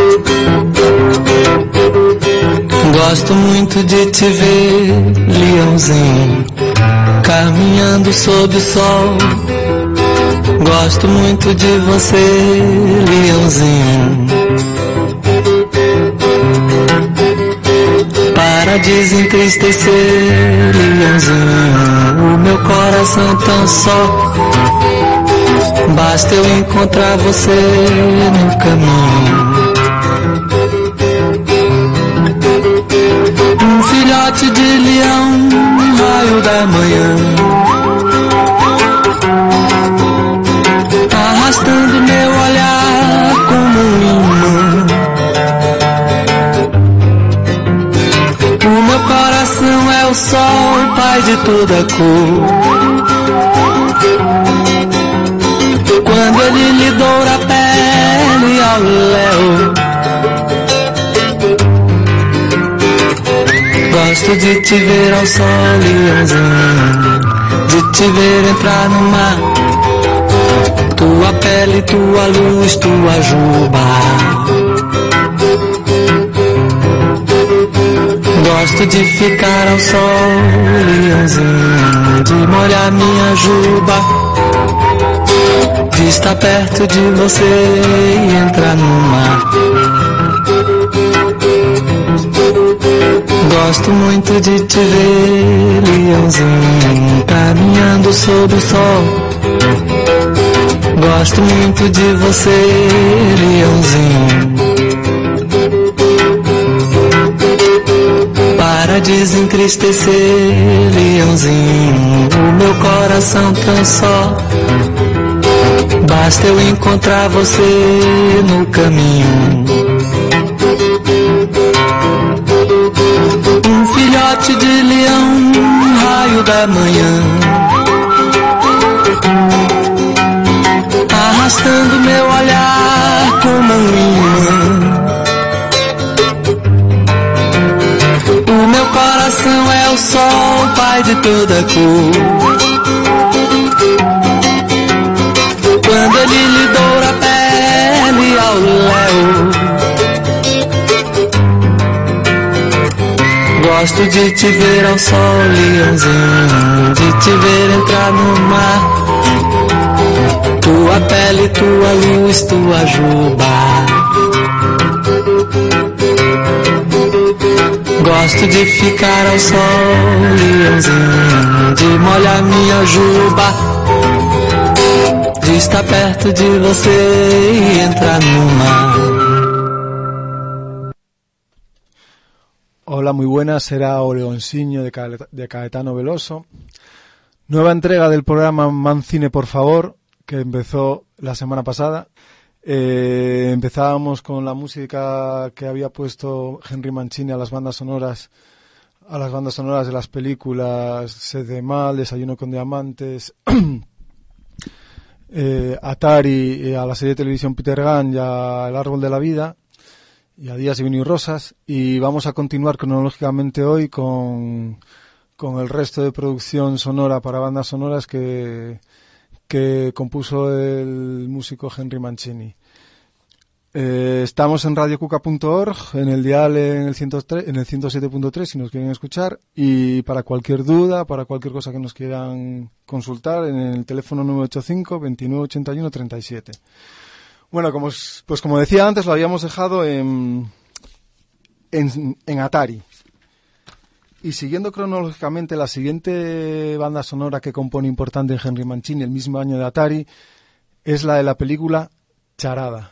Gosto muito de te ver, leãozinho, caminhando sob o sol. Gosto muito de você, leãozinho. Para desentristecer, leãozinho, o meu coração tão só. Basta eu encontrar você no caminho. Um filhote de leão, um raio da manhã, arrastando meu olhar como um imã. O meu coração é o sol, pai de toda cor. Quando ele lhe doura a pele ao léu, gosto de te ver ao sol, leãozinho, de te ver entrar no mar. Tua pele, tua luz, tua juba. Gosto de ficar ao sol, leãozinho, de molhar minha juba, de estar perto de você e entrar no mar. Gosto muito de te ver, leãozinho, caminhando sob o sol. Gosto muito de você, leãozinho. Para desentristecer, leãozinho, o meu coração tão só. Basta eu encontrar você no caminho. Um filhote de leão, um raio da manhã, arrastando meu olhar como um imã. O meu coração é o sol, pai de toda cor. Quando ele lhe doura a pele ao léu, gosto de te ver ao sol, leãozinho, de te ver entrar no mar. Tua pele, tua luz, tua juba. Gosto de ficar ao sol, leãozinho, de molhar minha juba, de estar perto de você e entrar no mar. Hola, muy buenas, era O Leonciño de Caetano Veloso. Nueva entrega del programa Mancine, por favor, que empezó la semana pasada. Empezábamos con la música que había puesto Henry Mancini a las bandas sonoras de las películas Sed de Mal, Desayuno con Diamantes, Atari, a la serie de televisión Peter Gunn y a El Árbol de la Vida y a Días de Vino y Rosas. Y vamos a continuar cronológicamente hoy con el resto de producción sonora para bandas sonoras que compuso el músico Henry Mancini. Estamos en radiocuca.org, en el dial en el 107.3 si nos quieren escuchar, y para cualquier duda, para cualquier cosa que nos quieran consultar, en el teléfono 985 29 81 37. Bueno, como decía antes, lo habíamos dejado en Atari. Y siguiendo cronológicamente, la siguiente banda sonora que compone importante en Henry Mancini, el mismo año de Atari, es la de la película Charada.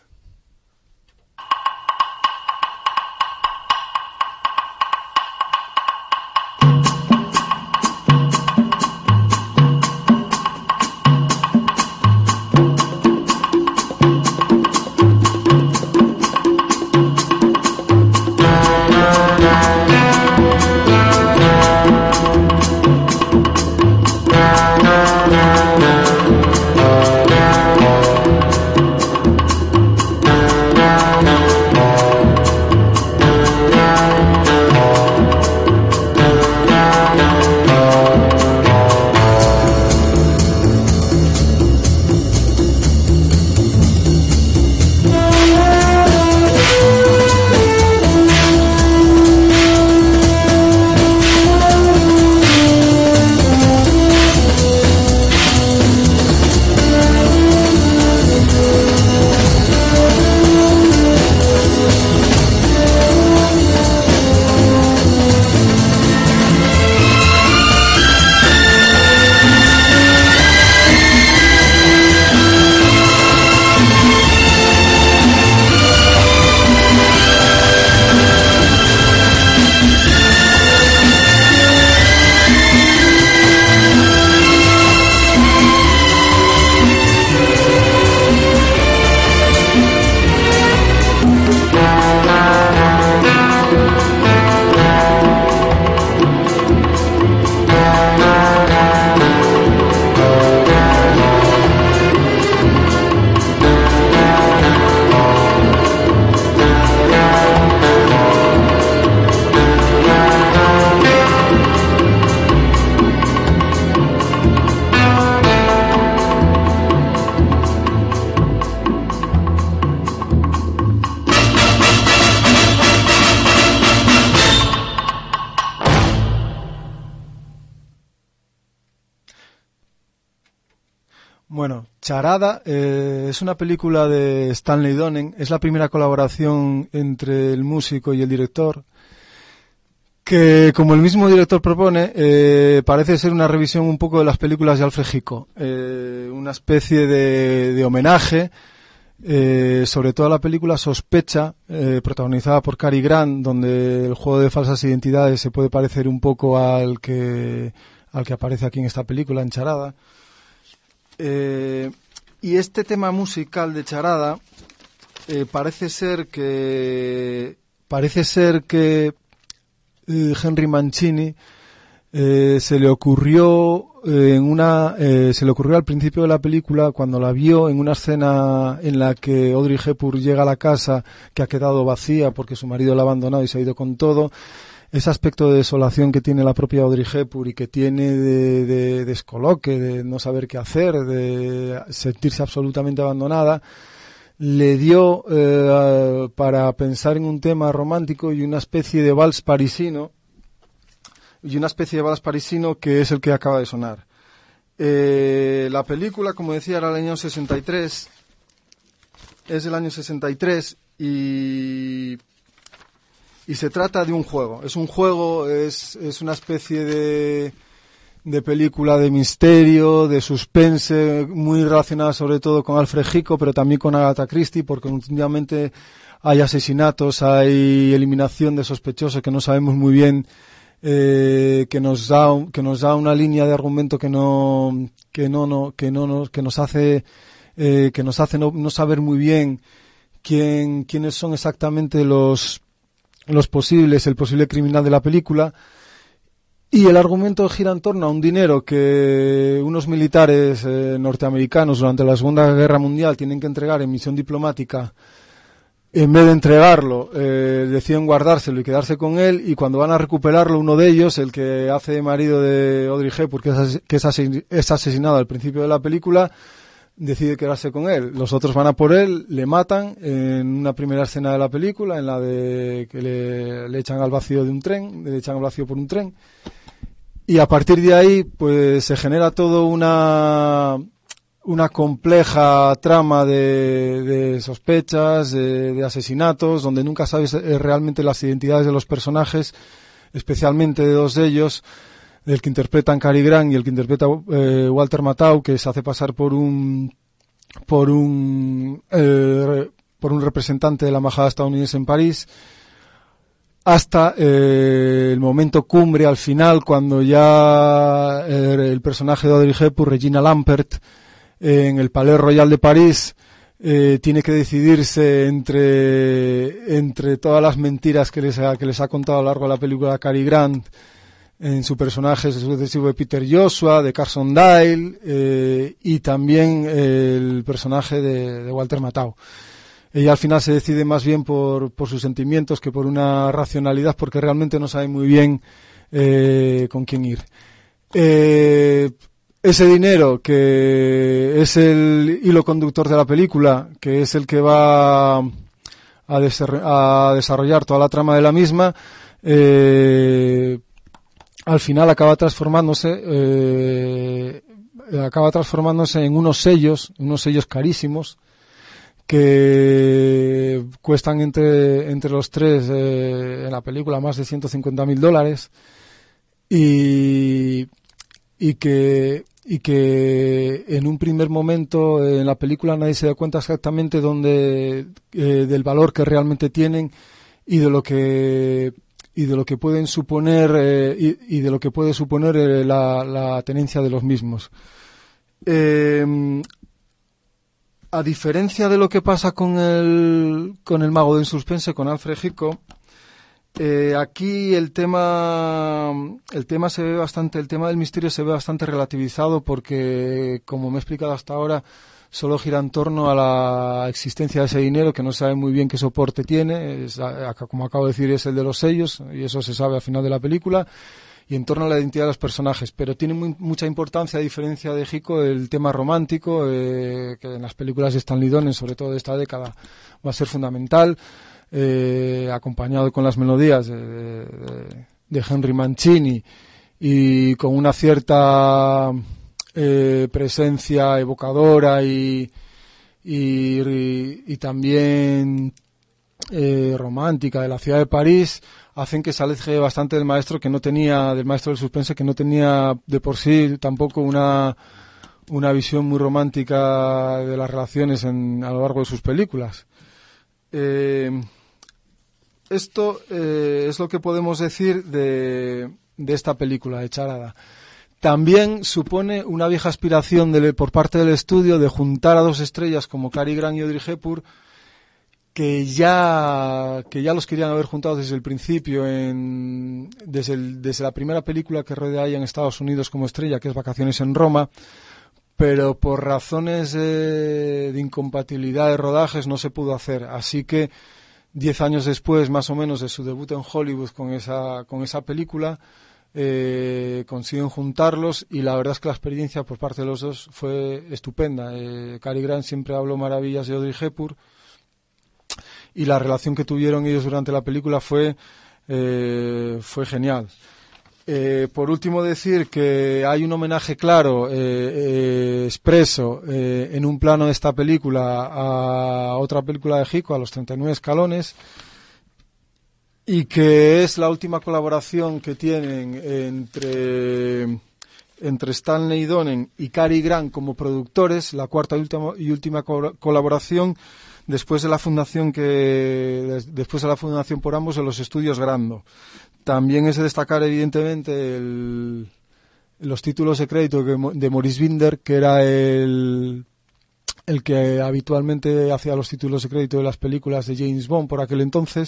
Charada es una película de Stanley Donen, es la primera colaboración entre el músico y el director, que, como el mismo director propone, parece ser una revisión un poco de las películas de Alfred Hitchcock, una especie de homenaje, sobre todo a la película Sospecha, protagonizada por Cary Grant, donde el juego de falsas identidades se puede parecer un poco al que aparece aquí en esta película, en Charada. Y este tema musical de Charada parece ser que Henry Mancini se le ocurrió al principio de la película, cuando la vio en una escena en la que Audrey Hepburn llega a la casa que ha quedado vacía porque su marido la ha abandonado y se ha ido con todo. Ese aspecto de desolación que tiene la propia Audrey Hepburn y que tiene de descoloque, de no saber qué hacer, de sentirse absolutamente abandonada, le dio para pensar en un tema romántico y una especie de vals parisino, que es el que acaba de sonar. La película, como decía, era del año 63, es del año 63 y se trata de un juego. Es un juego, es una especie de película de misterio, de suspense, muy relacionada sobre todo con Alfred Hitchcock, pero también con Agatha Christie, porque últimamente hay asesinatos, hay eliminación de sospechosos que no sabemos muy bien, que nos da una línea de argumento que nos hace no saber muy bien quiénes son exactamente el posible criminal de la película. Y el argumento gira en torno a un dinero que unos militares norteamericanos durante la Segunda Guerra Mundial tienen que entregar en misión diplomática. En vez de entregarlo, deciden guardárselo y quedarse con él, y cuando van a recuperarlo, uno de ellos, el que hace de marido de Audrey Hepburn, que es asesinado al principio de la película, decide quedarse con él. Los otros van a por él, le matan en una primera escena de la película, en la de que le echan al vacío de un tren, le echan al vacío por un tren. Y a partir de ahí, pues se genera todo una compleja trama de sospechas, de asesinatos, donde nunca sabes realmente las identidades de los personajes, especialmente de dos de ellos, el que interpretan Cary Grant y el que interpreta Walter Matthau, que se hace pasar por un representante de la embajada estadounidense en París, hasta el momento cumbre al final, cuando ya el personaje de Audrey Hepburn, Regina Lampert, en el Palais Royal de París, tiene que decidirse entre todas las mentiras que les ha contado a lo largo de la película Cary Grant, en su personaje sucesivo de Peter Joshua, de Carson Dyle, y también el personaje de Walter Matthau. Ella al final se decide más bien por sus sentimientos que por una racionalidad, porque realmente no sabe muy bien con quién ir. Ese dinero, que es el hilo conductor de la película, que es el que va a desarrollar toda la trama de la misma, al final acaba transformándose en unos sellos carísimos, que cuestan entre los tres en la película más de $150,000, y que en un primer momento en la película nadie se da cuenta exactamente del valor que realmente tienen y de lo que pueden suponer y de lo que puede suponer la tenencia de los mismos. A diferencia de lo que pasa con el mago del suspense, con Alfred Hitchcock, aquí el tema del misterio se ve bastante relativizado, porque, como me he explicado hasta ahora, solo gira en torno a la existencia de ese dinero, que no se sabe muy bien qué soporte tiene. Como acabo de decir, es el de los sellos, y eso se sabe al final de la película, y en torno a la identidad de los personajes. Pero tiene mucha importancia, a diferencia de Hitchcock, el tema romántico, que en las películas de Stanley Donen, sobre todo de esta década, va a ser fundamental, acompañado con las melodías de Henry Mancini, y con una cierta presencia evocadora y también romántica de la ciudad de París hacen que se aleje bastante del maestro del suspense, que no tenía de por sí tampoco una visión muy romántica de las relaciones a lo largo de sus películas. Esto es lo que podemos decir de esta película de Charada. También supone una vieja aspiración por parte del estudio de juntar a dos estrellas como Cary Grant y Audrey Hepburn, que ya los querían haber juntado desde el principio, desde la primera película que rodea ella en Estados Unidos como estrella, que es Vacaciones en Roma, pero por razones de incompatibilidad de rodajes no se pudo hacer. Así que 10 años después, más o menos, de su debut en Hollywood con esa película, consiguen juntarlos, y la verdad es que la experiencia por parte de los dos fue estupenda. Cary Grant siempre habló maravillas de Audrey Hepburn, y la relación que tuvieron ellos durante la película fue genial. Por último, decir que hay un homenaje claro, expreso, en un plano de esta película a otra película de Hitchcock, a Los 39 escalones, y que es la última colaboración que tienen entre Stanley Donen y Cary Grant como productores, la cuarta y última colaboración después de la fundación por ambos de los estudios Grando. También es de destacar, evidentemente, los títulos de crédito de Maurice Binder, que era el que habitualmente hacía los títulos de crédito de las películas de James Bond por aquel entonces.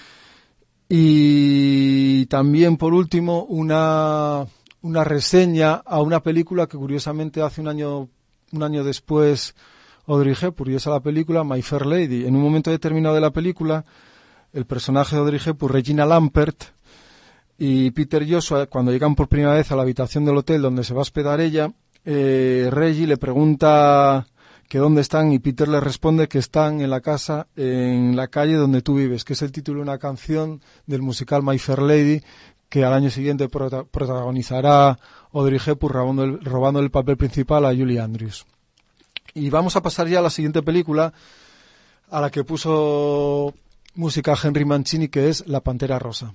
Y también, por último, una reseña a una película que curiosamente hace un año después Audrey Hepburn, y es a la película My Fair Lady. En un momento determinado de la película, el personaje de Audrey Hepburn, Regina Lampert, y Peter Joshua, cuando llegan por primera vez a la habitación del hotel donde se va a hospedar ella, Reggie le pregunta que dónde están, y Peter le responde que están en la casa, en la calle donde tú vives, que es el título de una canción del musical My Fair Lady, que al año siguiente protagonizará Audrey Hepburn robando el papel principal a Julie Andrews. Y vamos a pasar ya a la siguiente película, a la que puso música Henry Mancini, que es La Pantera Rosa.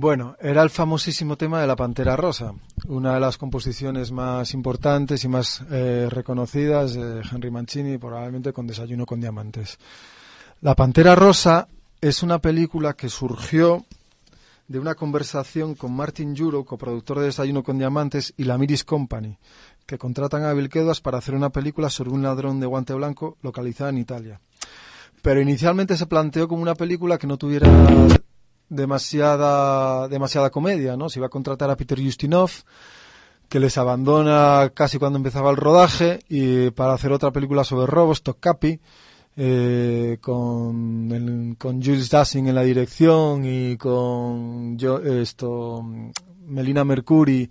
Bueno, era el famosísimo tema de La Pantera Rosa, una de las composiciones más importantes y más reconocidas de Henry Mancini, probablemente con Desayuno con Diamantes. La Pantera Rosa es una película que surgió de una conversación con Martin Juro, coproductor de Desayuno con Diamantes, y la Miris Company, que contratan a Blake Edwards para hacer una película sobre un ladrón de guante blanco localizada en Italia. Pero inicialmente se planteó como una película que no tuviera demasiada comedia, ¿no? Se iba a contratar a Peter Ustinov, que les abandona casi cuando empezaba el rodaje, y para hacer otra película sobre robos, Topkapi, con Jules Dassin en la dirección y con Melina Mercuri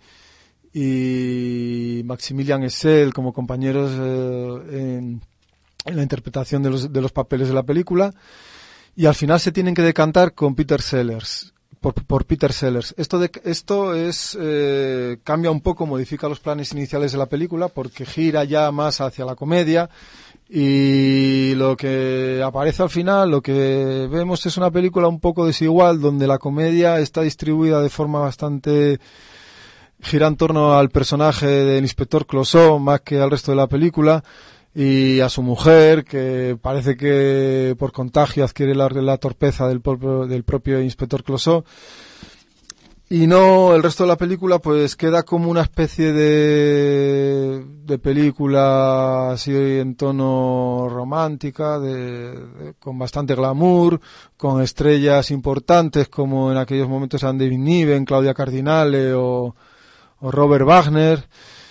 y Maximilian Essel como compañeros en la interpretación de los papeles de la película, y al final se tienen que decantar con Peter Sellers, por Peter Sellers. Esto es cambia un poco, modifica los planes iniciales de la película porque gira ya más hacia la comedia, y lo que aparece al final, lo que vemos es una película un poco desigual, donde la comedia está distribuida de forma bastante, gira en torno al personaje del inspector Clouseau más que al resto de la película, y a su mujer, que parece que por contagio adquiere la torpeza del propio inspector Clouseau. Y no, el resto de la película pues queda como una especie de película así en tono romántica, con bastante glamour, con estrellas importantes como en aquellos momentos eran David Niven, Claudia Cardinale o Robert Wagner.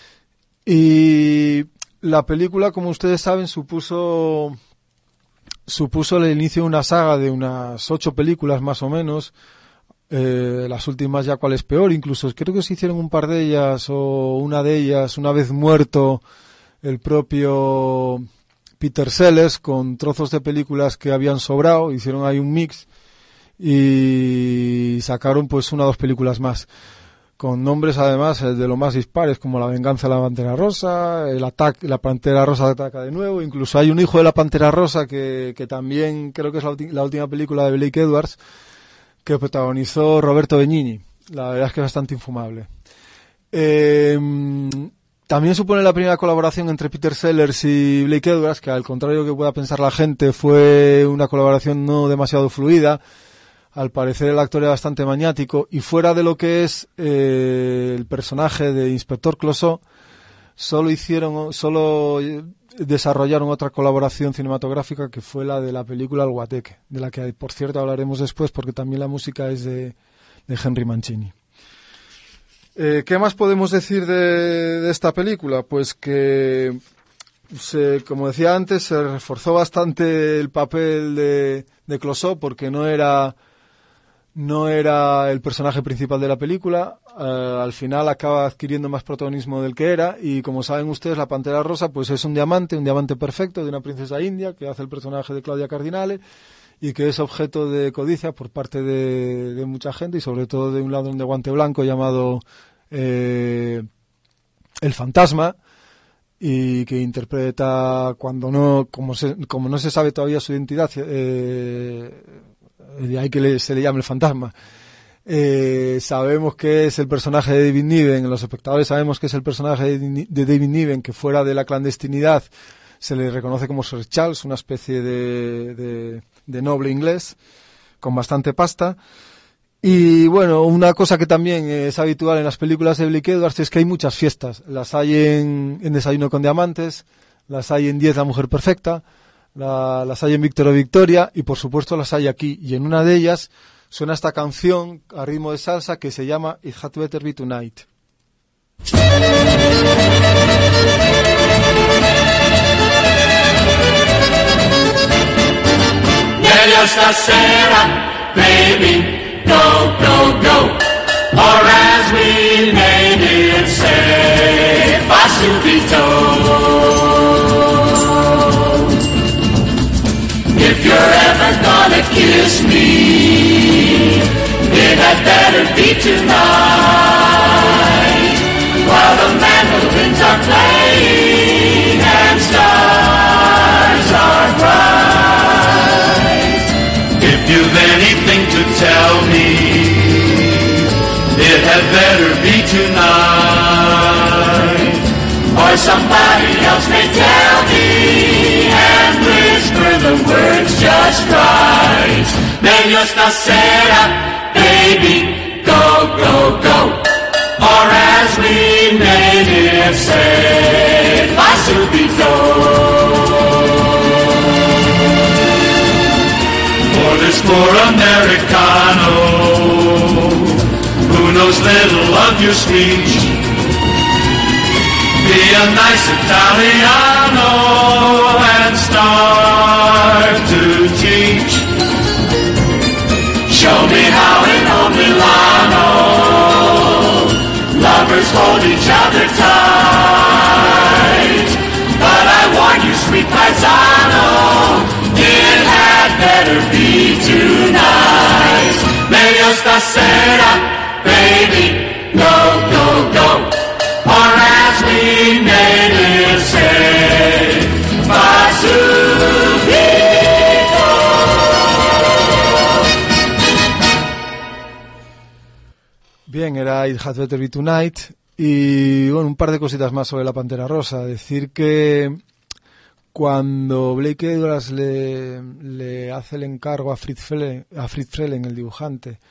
Y la película, como ustedes saben, supuso el inicio de una saga de unas 8 películas más o menos. Las últimas ya cuál es peor, incluso creo que se hicieron un par de ellas, o una de ellas una vez muerto el propio Peter Sellers, con trozos de películas que habían sobrado, hicieron ahí un mix y sacaron pues 1 o 2 películas más, con nombres además de lo más dispares, como La venganza de la Pantera Rosa, la Pantera Rosa ataca de nuevo, incluso hay un hijo de la Pantera Rosa que también creo que es la última película de Blake Edwards, que protagonizó Roberto Benigni. La verdad es que es bastante infumable. También supone la primera colaboración entre Peter Sellers y Blake Edwards, que al contrario que pueda pensar la gente, fue una colaboración no demasiado fluida. Al parecer el actor era bastante maniático, y fuera de lo que es el personaje de Inspector Clouseau, solo desarrollaron otra colaboración cinematográfica, que fue la de la película El Guateque, de la que por cierto hablaremos después, porque también la música es de Henry Mancini. ¿Qué más podemos decir de esta película? Pues que, como decía antes, se reforzó bastante el papel de Clouseau, porque no era el personaje principal de la película. Al final acaba adquiriendo más protagonismo del que era, y como saben ustedes, la Pantera Rosa pues es un diamante perfecto de una princesa india que hace el personaje de Claudia Cardinale, y que es objeto de codicia por parte de mucha gente, y sobre todo de un ladrón de guante blanco llamado el Fantasma, y que interpreta, como no se sabe todavía su identidad, de ahí que se le llama el Fantasma. Sabemos que es el personaje de David Niven, los espectadores sabemos que es el personaje de David Niven, que fuera de la clandestinidad se le reconoce como Sir Charles, una especie de noble inglés con bastante pasta. Y bueno, una cosa que también es habitual en las películas de Blake Edwards es que hay muchas fiestas. Las hay en Desayuno con Diamantes, las hay en 10 La Mujer Perfecta, las hay en Víctor o Victoria, y por supuesto las hay aquí. Y en una de ellas suena esta canción a ritmo de salsa que se llama It Had Better Be Tonight. Esta Sarah, baby, go, go, go, or as we natives say, Pasubito. If you're ever gonna kiss me, it had better be tonight, while the mandolins are playing and stars are bright. If you've anything to tell me, or somebody else may tell me and whisper the words just right. Meglio stasera, baby, go, go, go. Or as we natives say, fa subito. Orders for Americano, who knows little of your speech. Be a nice Italiano and start to teach. Show me how in old Milano lovers hold each other tight. But I warn you, sweet paisano, it had better be tonight. Meglio stasera, baby, go, go, go. Or as we natives say, va subito. Bien, era It Had Better Be Tonight. Y bueno, un par de cositas más sobre la Pantera Rosa. Decir que cuando Blake Edwards le hace el encargo a Fritz Frelen, el dibujante,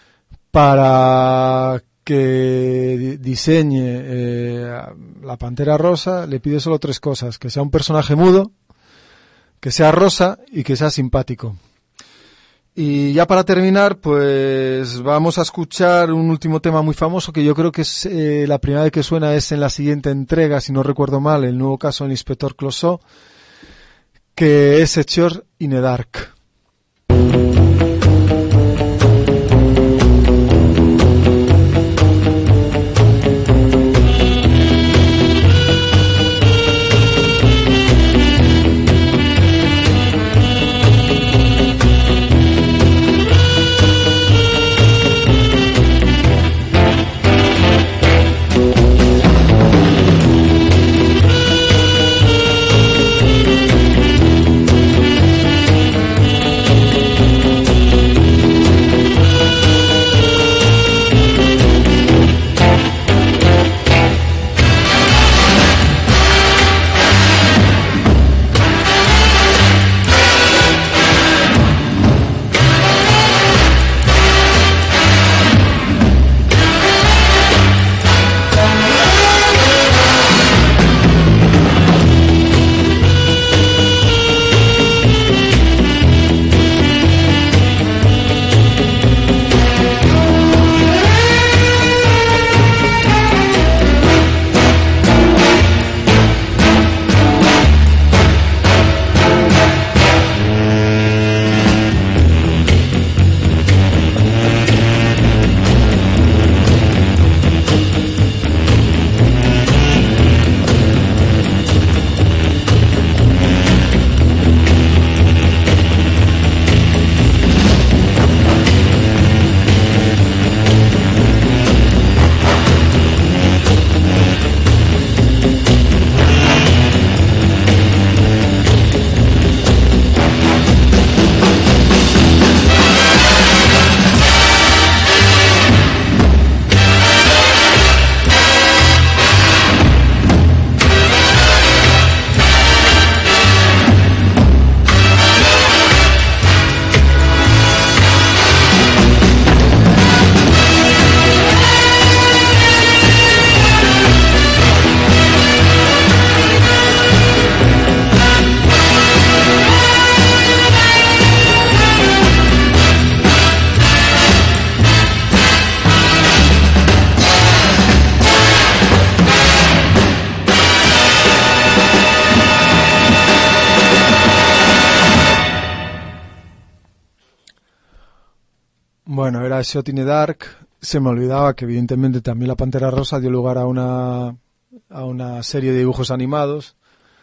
para que diseñe la Pantera Rosa, le pide solo 3 cosas: que sea un personaje mudo, que sea rosa y que sea simpático. Y ya para terminar, pues vamos a escuchar un último tema muy famoso que yo creo que es la primera vez que suena es en la siguiente entrega, si no recuerdo mal, el nuevo caso del Inspector Clouseau, que es A Shot in the Dark. Bueno, era Shot in the Dark. Se me olvidaba que evidentemente también la Pantera Rosa dio lugar a una serie de dibujos animados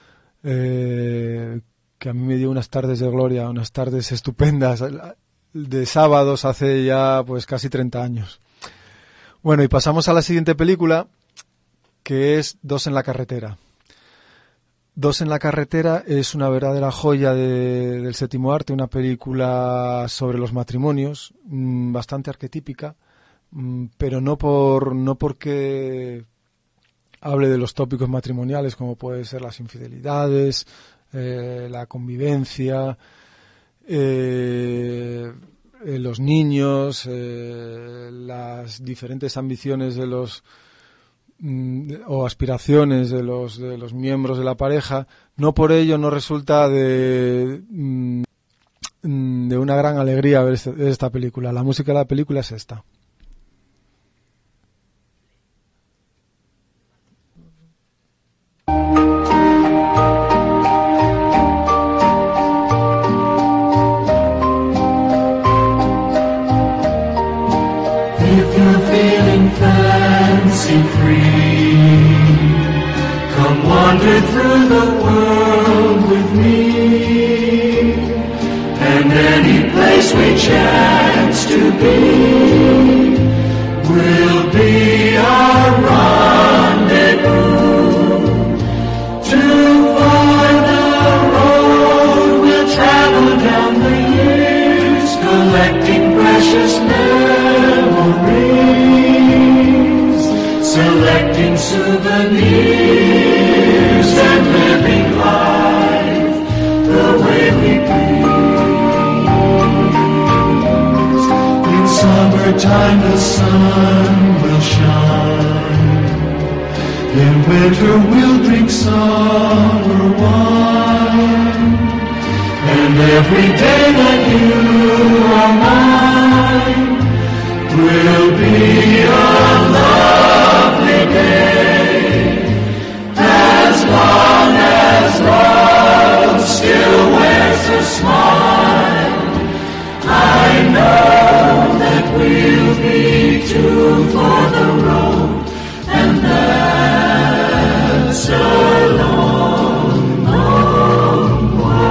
que a mí me dio unas tardes de gloria, unas tardes estupendas de sábados hace ya pues casi 30 años. Bueno, y pasamos a la siguiente película, que es Dos en la carretera. Dos en la carretera es una verdadera joya del séptimo arte, una película sobre los matrimonios, bastante arquetípica, pero no porque hable de los tópicos matrimoniales como pueden ser las infidelidades, la convivencia, los niños, las diferentes ambiciones de los o aspiraciones de los miembros de la pareja. No por ello no resulta de una gran alegría ver esta película. La música de la película es esta. Free. Come wander through the world with me, and any place we chance to be will be our rendezvous. To find the road we'll travel down the years, collecting precious memories, selecting souvenirs and living life the way we please. In summertime the sun will shine, in winter we'll drink summer wine, and every day that you are mine will be a lovely day, as long as love still wears a smile. I know that we'll be two for the road, and that's a long, long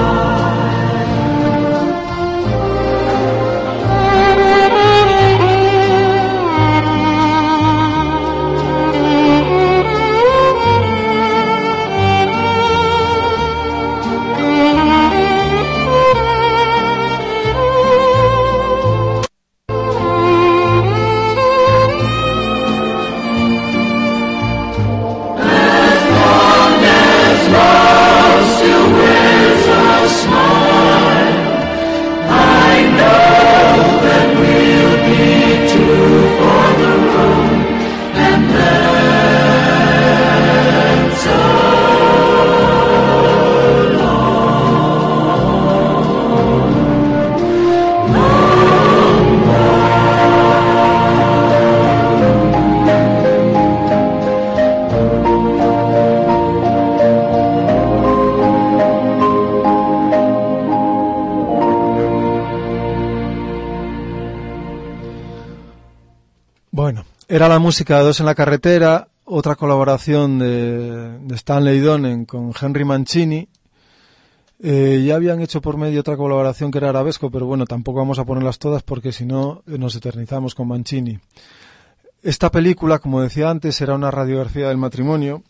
Era la música de Dos en la carretera, otra colaboración de Stanley Donen con Henry Mancini. Ya habían hecho por medio otra colaboración que era Arabesco, pero bueno, tampoco vamos a ponerlas todas porque si no nos eternizamos con Mancini. Esta película, como decía antes, era una radiografía del matrimonio.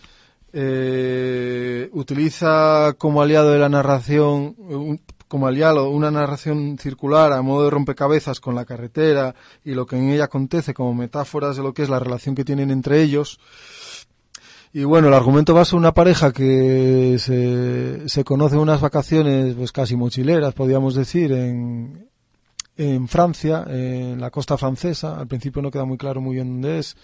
Utiliza como aliado de la narración, una narración circular a modo de rompecabezas con la carretera y lo que en ella acontece como metáforas de lo que es la relación que tienen entre ellos. Y bueno, el argumento va sobre una pareja que se conoce en unas vacaciones pues casi mochileras, podríamos decir, en Francia, en la costa francesa. Al principio no queda muy claro muy bien dónde es.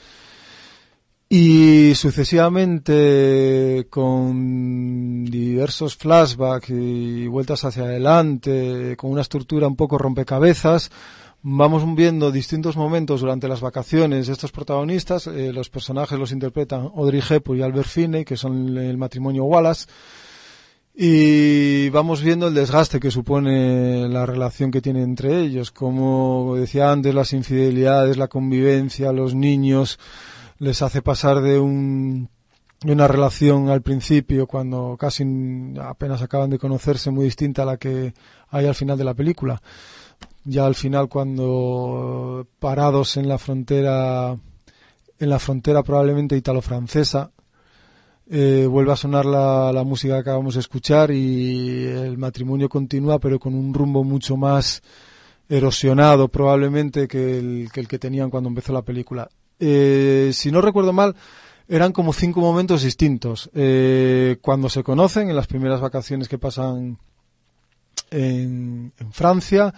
Y sucesivamente, con diversos flashbacks y vueltas hacia adelante, con una estructura un poco rompecabezas, vamos viendo distintos momentos durante las vacaciones de estos protagonistas. Los personajes los interpretan Audrey Hepburn y Albert Finney, que son el matrimonio Wallace, y vamos viendo el desgaste que supone la relación que tienen entre ellos. Como decía antes, las infidelidades, la convivencia, los niños les hace pasar de una relación al principio, cuando casi apenas acaban de conocerse, muy distinta a la que hay al final de la película. Ya al final, cuando parados en la frontera probablemente italo-francesa, vuelve a sonar la música que acabamos de escuchar y el matrimonio continúa, pero con un rumbo mucho más erosionado probablemente que el que tenían cuando empezó la película. Si no recuerdo mal, eran como 5 momentos distintos. Cuando se conocen, en las primeras vacaciones que pasan en Francia,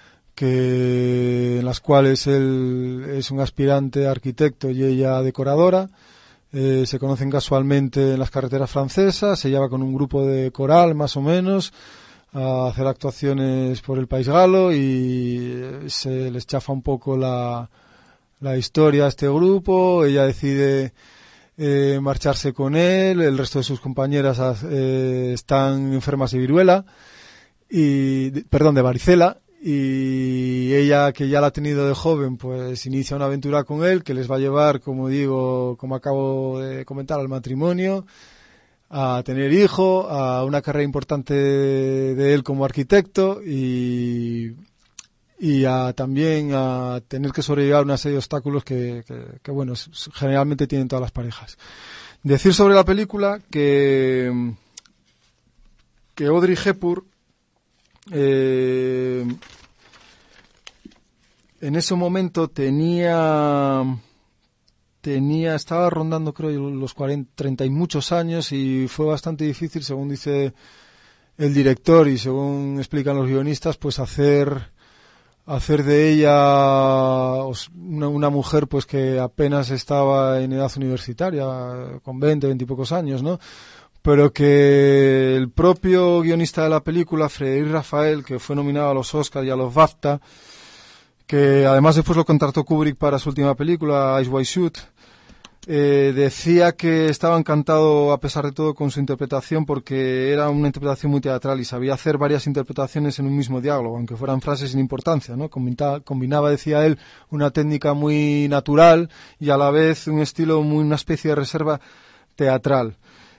en las cuales él es un aspirante arquitecto y ella decoradora. Se conocen casualmente en las carreteras francesas, se lleva con un grupo de coral más o menos a hacer actuaciones por el país galo y se les chafa un poco la historia a este grupo. Ella decide marcharse con él, el resto de sus compañeras están enfermas de viruela de varicela, y ella, que ya la ha tenido de joven, pues inicia una aventura con él que les va a llevar, como acabo de comentar, al matrimonio, a tener hijo, a una carrera importante de él como arquitecto y también a tener que sobrevivir a una serie de obstáculos que bueno, generalmente tienen todas las parejas. Decir sobre la película que Audrey Hepburn en ese momento estaba rondando, creo, los 30 y muchos años, y fue bastante difícil, según dice el director y según explican los guionistas, pues hacer de ella una mujer pues que apenas estaba en edad universitaria, con 20 y pocos años, ¿no? Pero que el propio guionista de la película, Frédéric Raphael, que fue nominado a los Oscars y a los BAFTA, que además después lo contrató Kubrick para su última película, Eyes Wide Shut, decía que estaba encantado a pesar de todo con su interpretación, porque era una interpretación muy teatral y sabía hacer varias interpretaciones en un mismo diálogo, aunque fueran frases sin importancia, ¿no? Combinaba, decía él, una técnica muy natural y a la vez un estilo una especie de reserva teatral.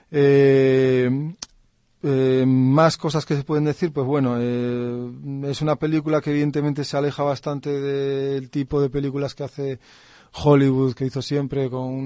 Más cosas que se pueden decir, pues bueno, es una película que evidentemente se aleja bastante del tipo de películas que hace Hollywood, que hizo siempre con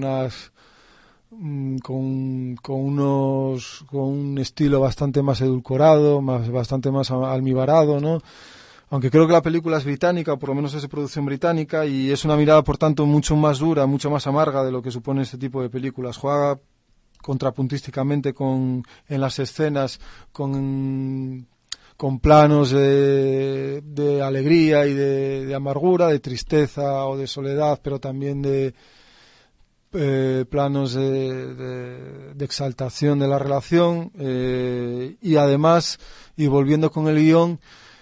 un estilo bastante más edulcorado, bastante más almibarado, ¿no? Aunque creo que la película es británica, o por lo menos es de producción británica, y es una mirada, por tanto, mucho más dura, mucho más amarga de lo que supone este tipo de películas. Juega contrapuntísticamente en las escenas con planos de alegría y de amargura, de tristeza o de soledad, pero también de planos de exaltación de la relación, y además, y volviendo con el guión,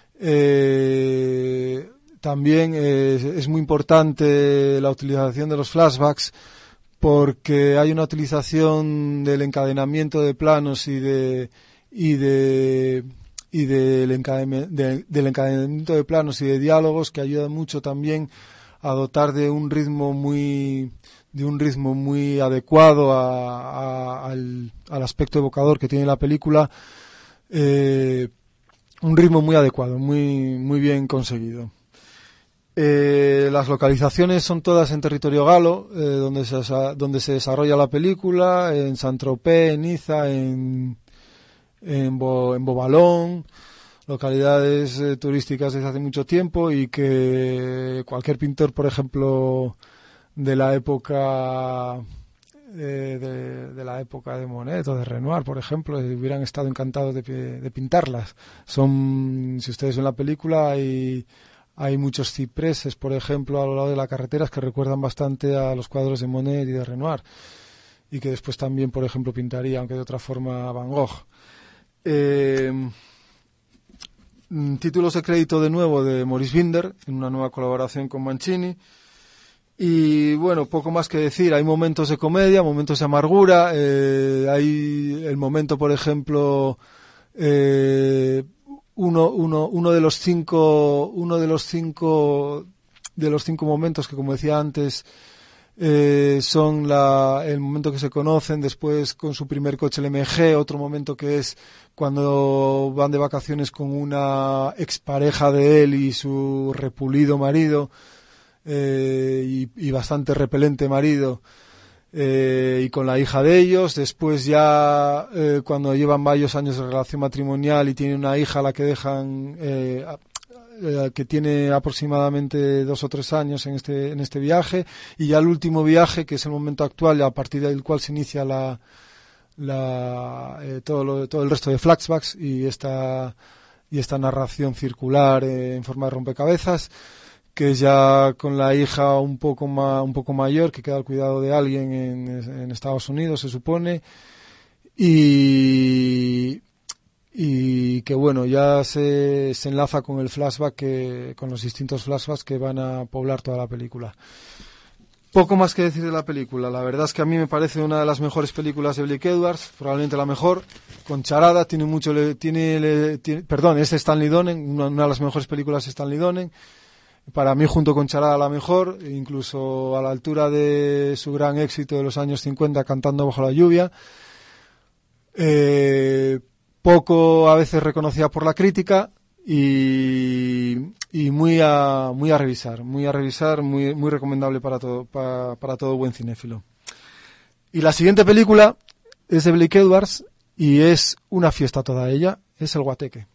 también es muy importante la utilización de los flashbacks, porque hay una utilización del encadenamiento de planos y del encadenamiento de planos y de diálogos, que ayuda mucho también a dotar de un ritmo muy adecuado al aspecto evocador que tiene la película, un ritmo muy adecuado, muy bien conseguido. Las localizaciones son todas en territorio galo, donde se desarrolla la película, en Saint-Tropez, en Niza, en Bobalón, localidades turísticas desde hace mucho tiempo, y que cualquier pintor, por ejemplo, de la época de Monet o de Renoir, por ejemplo, hubieran estado encantados de pintarlas. Si ustedes ven la película, hay muchos cipreses, por ejemplo, a lo largo de las carreteras que recuerdan bastante a los cuadros de Monet y de Renoir, y que después también, por ejemplo, pintaría, aunque de otra forma, Van Gogh. Títulos de crédito de nuevo de Maurice Binder, en una nueva colaboración con Mancini. Y bueno, poco más que decir. Hay momentos de comedia, momentos de amargura. Hay el momento, por ejemplo, uno de los cinco momentos que, como decía antes, son el momento que se conocen, después con su primer coche, el MG. Otro momento que es cuando van de vacaciones con una expareja de él y su repulido marido, y bastante repelente marido, y con la hija de ellos. Después ya cuando llevan varios años de relación matrimonial y tienen una hija a la que dejan que tiene aproximadamente 2 o 3 años en este viaje, y ya el último viaje, que es el momento actual, a partir del cual se inicia todo el resto de flashbacks y esta narración circular en forma de rompecabezas, que es ya con la hija un poco mayor, que queda al cuidado de alguien en Estados Unidos, se supone, y que bueno, ya se enlaza con el flashback, con los distintos flashbacks que van a poblar toda la película. Poco más que decir de la película. La verdad es que a mí me parece una de las mejores películas de Blake Edwards, probablemente la mejor, con charada, es Stanley Donen, una de las mejores películas de Stanley Donen. Para mí, junto con charada, la mejor, incluso a la altura de su gran éxito de los años 50, Cantando bajo la lluvia. Poco a veces reconocida por la crítica y muy a revisar, muy recomendable para todo buen cinéfilo. Y la siguiente película es de Blake Edwards y es una fiesta toda ella, es El Guateque.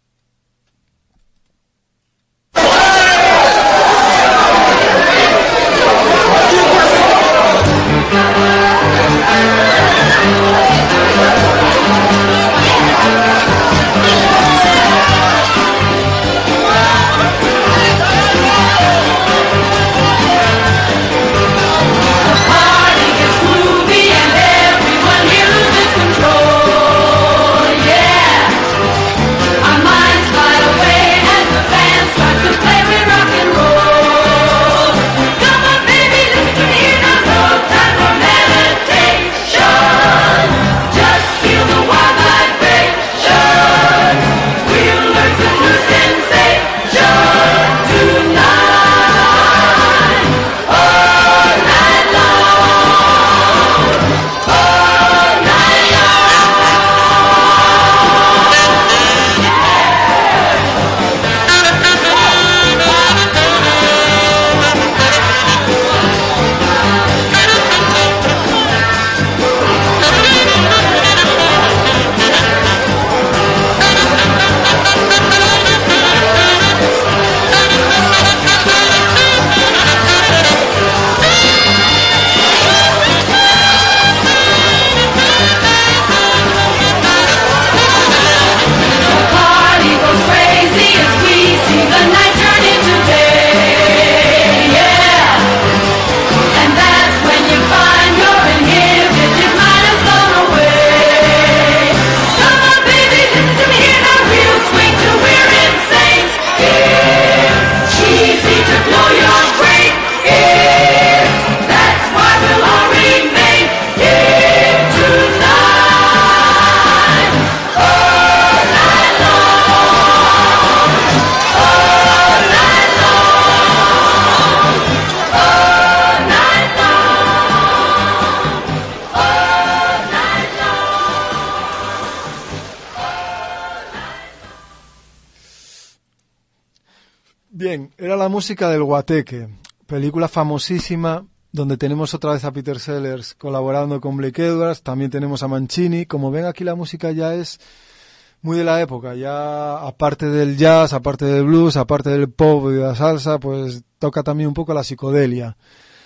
Bien, era la música del Guateque, película famosísima donde tenemos otra vez a Peter Sellers colaborando con Blake Edwards, también tenemos a Mancini. Como ven, aquí la música ya es muy de la época, ya aparte del jazz, aparte del blues, aparte del pop y de la salsa, pues toca también un poco la psicodelia.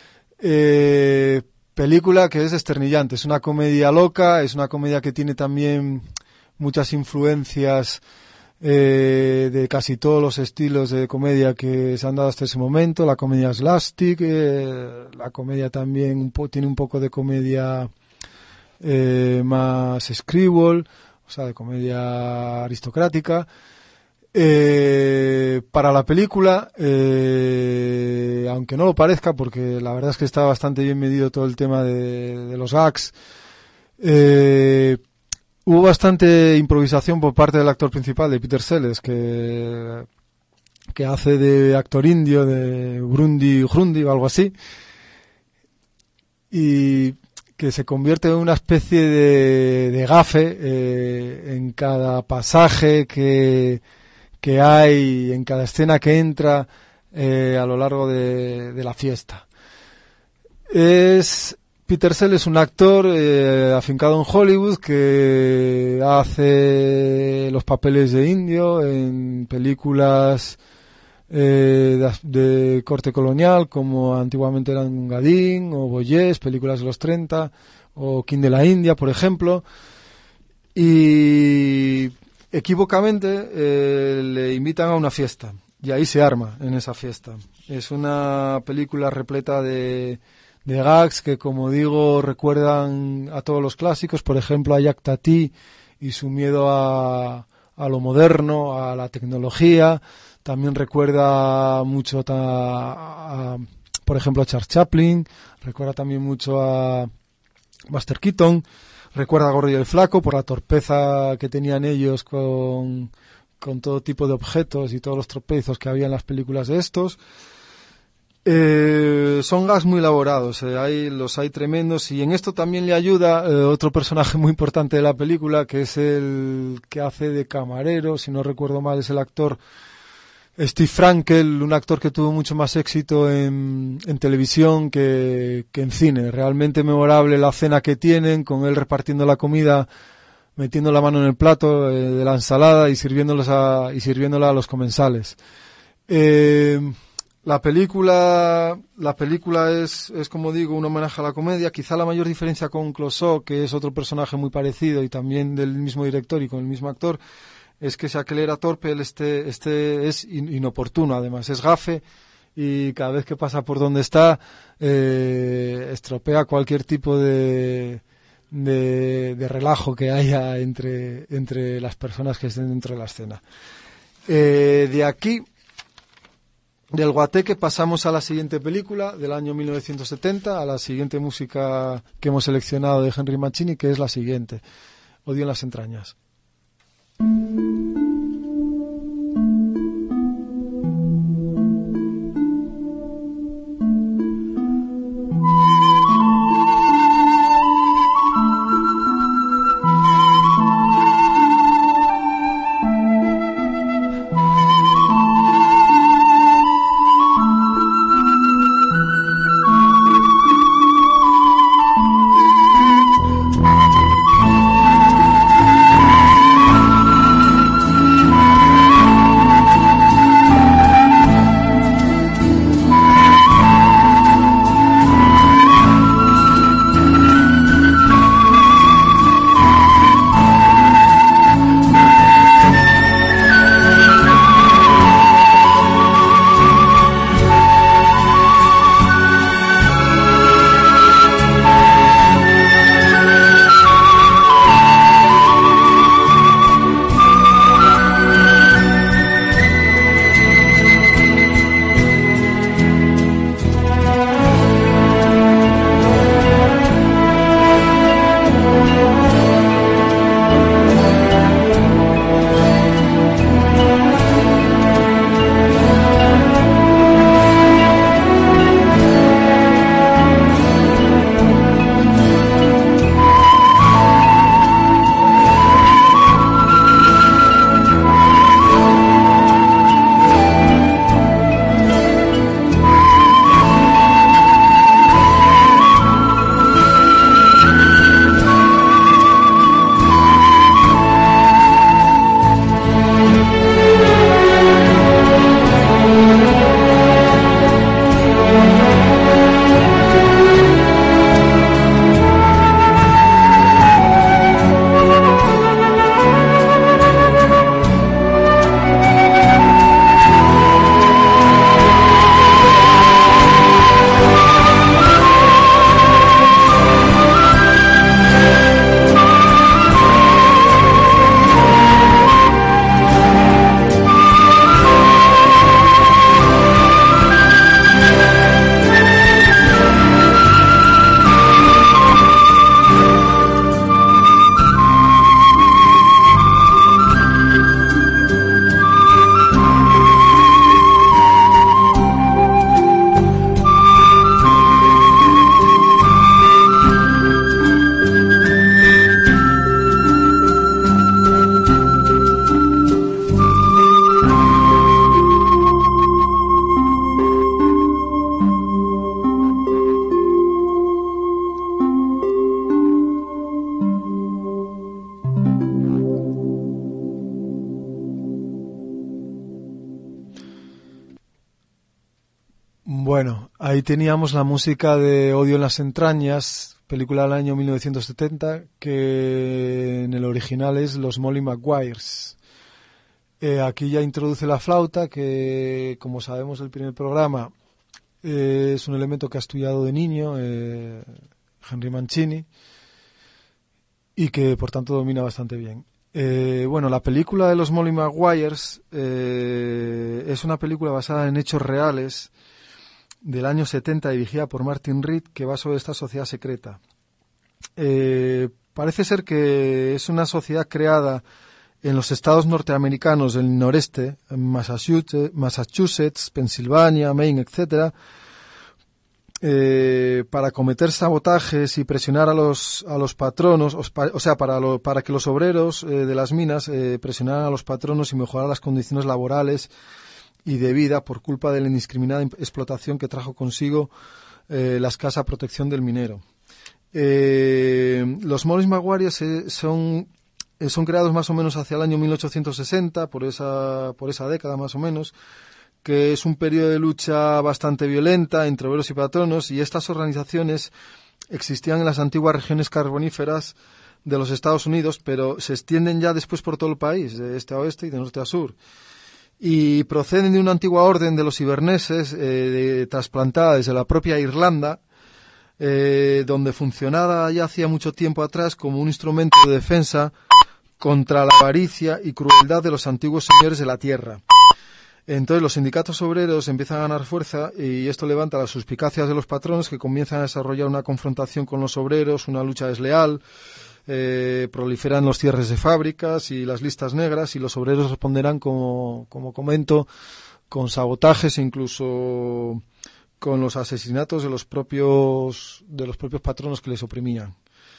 Película que es desternillante, es una comedia loca, es una comedia que tiene también muchas influencias de casi todos los estilos de comedia que se han dado hasta ese momento. La comedia slapstick, la comedia también tiene un poco de comedia más screwball, o sea, de comedia aristocrática. Para la película, aunque no lo parezca, porque la verdad es que está bastante bien medido todo el tema de los gags, hubo bastante improvisación por parte del actor principal, de Peter Sellers, que hace de actor indio, de Grundi o algo así, y que se convierte en una especie de gafe en cada pasaje que hay, en cada escena que entra a lo largo de la fiesta. Peter Sellers es un actor afincado en Hollywood que hace los papeles de indio en películas de corte colonial, como antiguamente eran Gadín o Boyés, películas de los 30, o King de la India, por ejemplo. Y equívocamente le invitan a una fiesta, y ahí se arma en esa fiesta. Es una película repleta de gags que, como digo, recuerdan a todos los clásicos, por ejemplo a Jacques Tati y su miedo a lo moderno, a la tecnología. También recuerda mucho por ejemplo, a Charles Chaplin, recuerda también mucho a Buster Keaton, recuerda a Gordo y el Flaco por la torpeza que tenían ellos con todo tipo de objetos y todos los tropezos que había en las películas de estos. Son gags muy elaborados, los hay tremendos, y en esto también le ayuda otro personaje muy importante de la película, que es el que hace de camarero, si no recuerdo mal, es el actor Steve Frankel, un actor que tuvo mucho más éxito en televisión que en cine. Realmente memorable la cena que tienen, con él repartiendo la comida, metiendo la mano en el plato de la ensalada y sirviéndola a los comensales. La película es, como digo, un homenaje a la comedia. Quizá la mayor diferencia con Clouseau, que es otro personaje muy parecido y también del mismo director y con el mismo actor, es que si aquel era torpe, este es inoportuno, además es gafe, y cada vez que pasa por donde está estropea cualquier tipo de relajo que haya entre las personas que estén dentro de la escena. De aquí, del Guateque, pasamos a la siguiente película del año 1970, a la siguiente música que hemos seleccionado de Henry Mancini, que es la siguiente, Odio en las entrañas. Ahí teníamos la música de Odio en las entrañas, película del año 1970, que en el original es Los Molly Maguires. Aquí ya introduce la flauta, que como sabemos del primer programa es un elemento que ha estudiado de niño Henry Mancini y que por tanto domina bastante bien. Bueno, la película de Los Molly Maguires es una película basada en hechos reales del año 70, dirigida por Martin Reed, que va sobre esta sociedad secreta. Parece ser que es una sociedad creada en los estados norteamericanos del noreste, en Massachusetts, Pensilvania, Maine, etcétera, para cometer sabotajes y presionar a los patronos, para que los obreros de las minas presionaran a los patronos y mejorar las condiciones laborales y de vida por culpa de la indiscriminada explotación que trajo consigo la escasa protección del minero. Los Molly Maguires son creados más o menos hacia el año 1860, por esa década más o menos, que es un periodo de lucha bastante violenta entre obreros y patronos, y estas organizaciones existían en las antiguas regiones carboníferas de los Estados Unidos, pero se extienden ya después por todo el país, de este a oeste y de norte a sur. Y proceden de una antigua orden de los hiberneses, trasplantada desde la propia Irlanda, donde funcionaba ya hacía mucho tiempo atrás como un instrumento de defensa contra la avaricia y crueldad de los antiguos señores de la tierra. Entonces los sindicatos obreros empiezan a ganar fuerza y esto levanta las suspicacias de los patronos, que comienzan a desarrollar una confrontación con los obreros, una lucha desleal, proliferan los cierres de fábricas y las listas negras, y los obreros responderán, como comento, con sabotajes e incluso con los asesinatos de los propios patronos que les oprimían.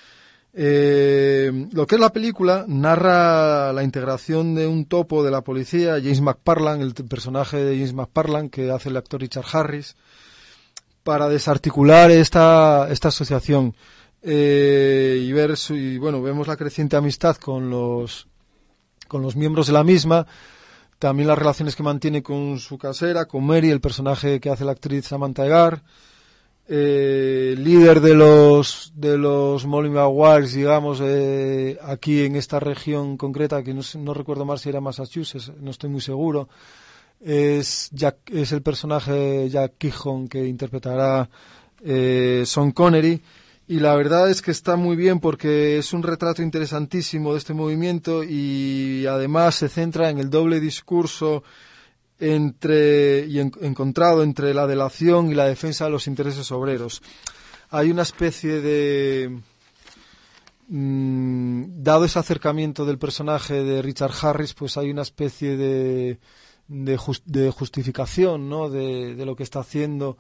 Lo que es la película narra la integración de un topo de la policía, James McParland, el personaje de James McParland que hace el actor Richard Harris, para desarticular esta asociación y vemos la creciente amistad con los miembros de la misma, también las relaciones que mantiene con su casera, con Mary, el personaje que hace la actriz Samantha Eggar, líder de los Molly Maguires, digamos, aquí en esta región concreta, que no recuerdo mal si era Massachusetts, no estoy muy seguro. Es el personaje Jack Kehoe, que interpretará Sean Connery, y la verdad es que está muy bien porque es un retrato interesantísimo de este movimiento, y además se centra en el doble discurso encontrado entre la delación y la defensa de los intereses obreros. Hay una especie de dado ese acercamiento del personaje de Richard Harris, pues hay una especie de justificación, ¿no?, de lo que está haciendo,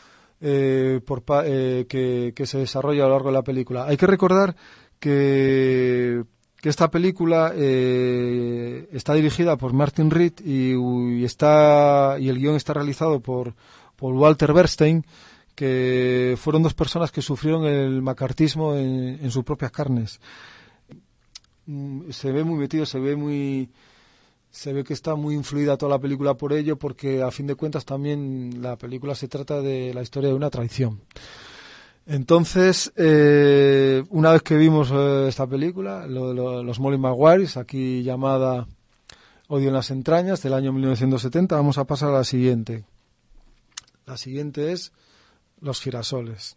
que se desarrolla a lo largo de la película. Hay que recordar que esta película está dirigida por Martin Reed y el guión está realizado por Walter Bernstein, que fueron dos personas que sufrieron el macartismo en sus propias carnes. Se ve muy metido, se ve que está muy influida toda la película por ello, porque a fin de cuentas también la película se trata de la historia de una traición. Entonces, una vez que vimos esta película, los Molly Maguires, aquí llamada Odio en las entrañas, del año 1970, vamos a pasar a la siguiente. La siguiente es Los girasoles.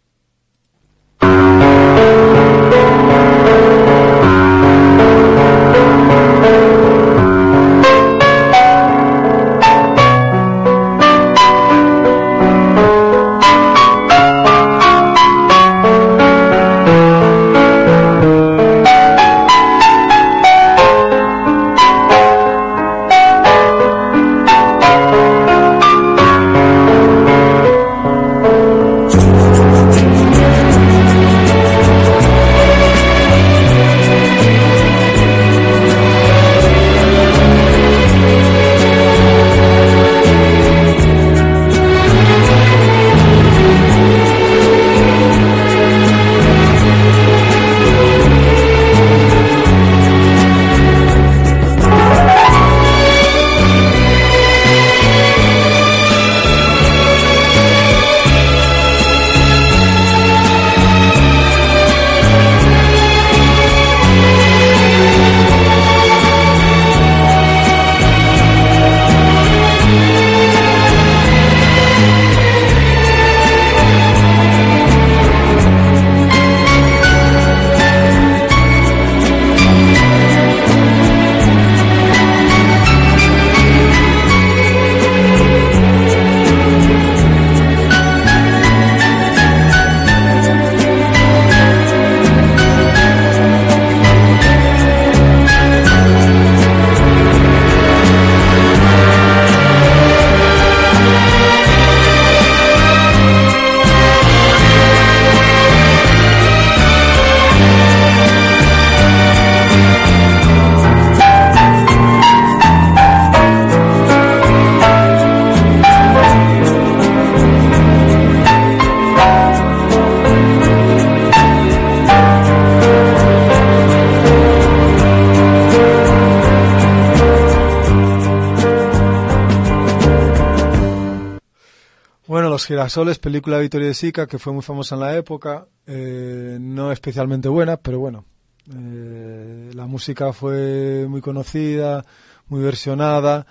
Los girasoles, película de Vittorio De Sica, que fue muy famosa en la época, no especialmente buena, pero bueno, la música fue muy conocida, muy versionada.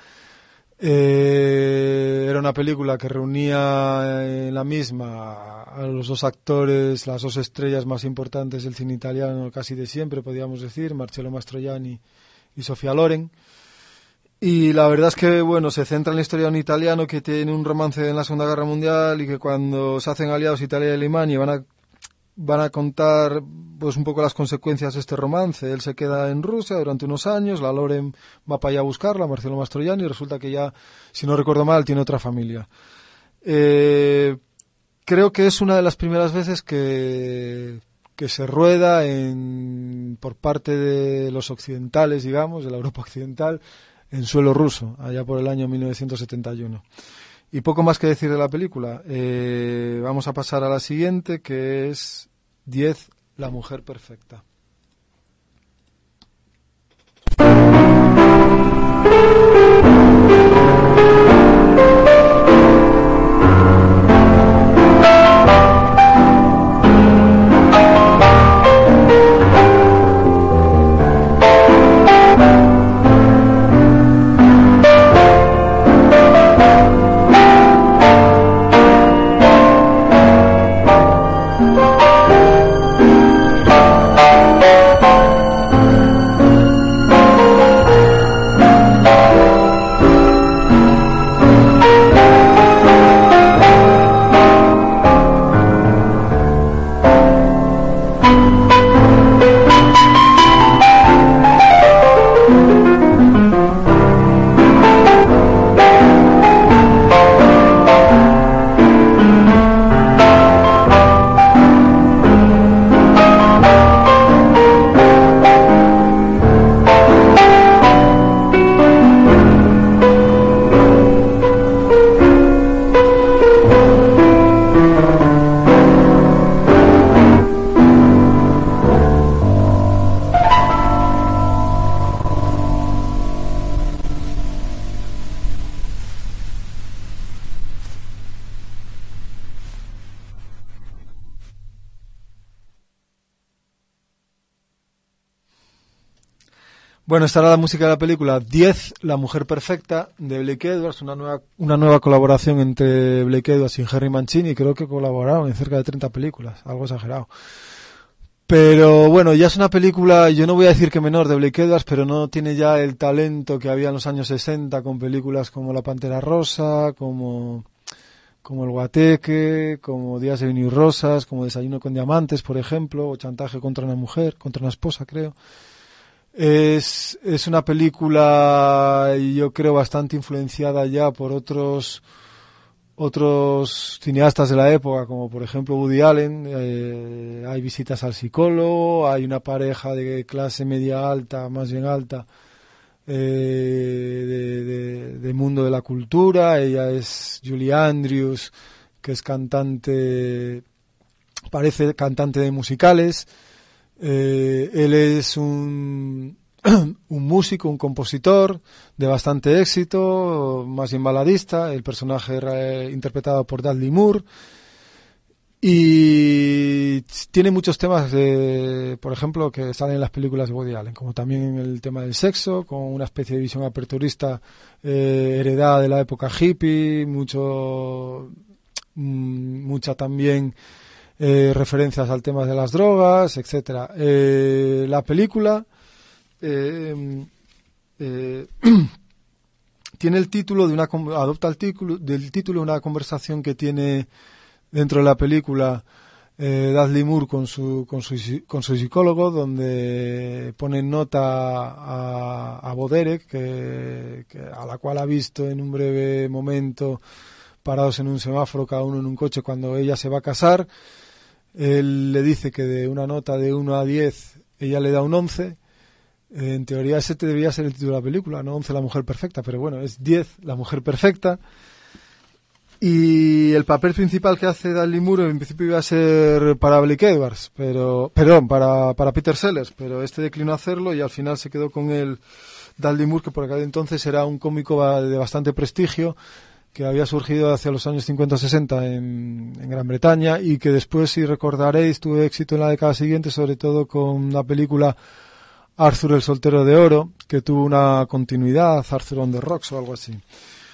Era una película que reunía en la misma a los dos actores, las dos estrellas más importantes del cine italiano casi de siempre, podríamos decir, Marcello Mastroianni y Sofía Loren. Y la verdad es que, bueno, se centra en la historia de un italiano que tiene un romance en la Segunda Guerra Mundial y que cuando se hacen aliados Italia y Alemania van a contar pues un poco las consecuencias de este romance. Él se queda en Rusia durante unos años, la Loren va para allá a buscarla, Marcello Mastroianni, y resulta que ya, si no recuerdo mal, tiene otra familia. Creo que es una de las primeras veces que se rueda por parte de los occidentales, digamos, de la Europa occidental, en suelo ruso, allá por el año 1971. Y poco más que decir de la película. Vamos a pasar a la siguiente, que es 10, la mujer perfecta. Bueno, esta era la música de la película 10, la mujer perfecta, de Blake Edwards, una nueva colaboración entre Blake Edwards y Henry Mancini. Creo que colaboraron en cerca de 30 películas, algo exagerado. Pero bueno, ya es una película, yo no voy a decir que menor, de Blake Edwards, pero no tiene ya el talento que había en los años 60 con películas como La Pantera Rosa, como El Guateque, como Días de Vino y Rosas, como Desayuno con Diamantes, por ejemplo, o Chantaje contra una mujer, contra una esposa, creo. Es una película, yo creo, bastante influenciada ya por otros cineastas de la época, como por ejemplo Woody Allen. Hay visitas al psicólogo, hay una pareja de clase media alta, más bien alta, de mundo de la cultura. Ella es Julie Andrews, que es cantante, parece cantante de musicales. Él es un músico, un compositor de bastante éxito, más bien baladista. El personaje era interpretado por Dudley Moore y tiene muchos temas, por ejemplo, que salen en las películas de Woody Allen, como también el tema del sexo, con una especie de visión aperturista heredada de la época hippie, mucha también referencias al tema de las drogas, etcétera. La película tiene el título adopta el título de una conversación que tiene dentro de la película Dudley Moore con su psicólogo, donde pone nota a Bo Derek, que a la cual ha visto en un breve momento parados en un semáforo, cada uno en un coche, cuando ella se va a casar. Él le dice que de una nota de 1 a 10 ella le da un 11. En teoría ese debería ser el título de la película, no 11, la mujer perfecta, pero bueno, es 10, la mujer perfecta. Y el papel principal que hace Dudley Moore en principio iba a ser para Blake Edwards, para Peter Sellers, pero este declinó hacerlo y al final se quedó con el Dudley Moore, que por aquel entonces era un cómico de bastante prestigio, que había surgido hacia los años 50-60 en Gran Bretaña y que después, si recordaréis, tuvo éxito en la década siguiente, sobre todo con la película Arthur el soltero de oro, que tuvo una continuidad, Arthur on the Rocks o algo así.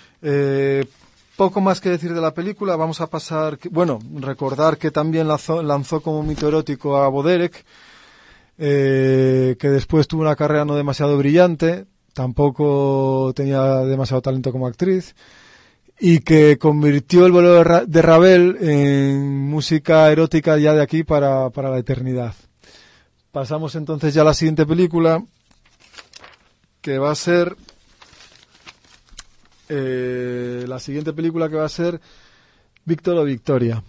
Poco más que decir de la película, vamos a pasar, recordar que también lanzó como mito erótico a Bo Derek, que después tuvo una carrera no demasiado brillante, tampoco tenía demasiado talento como actriz, y que convirtió el bolero de Ravel en música erótica ya de aquí para la eternidad. Pasamos entonces ya a la siguiente película, que va a ser Víctor o Victoria.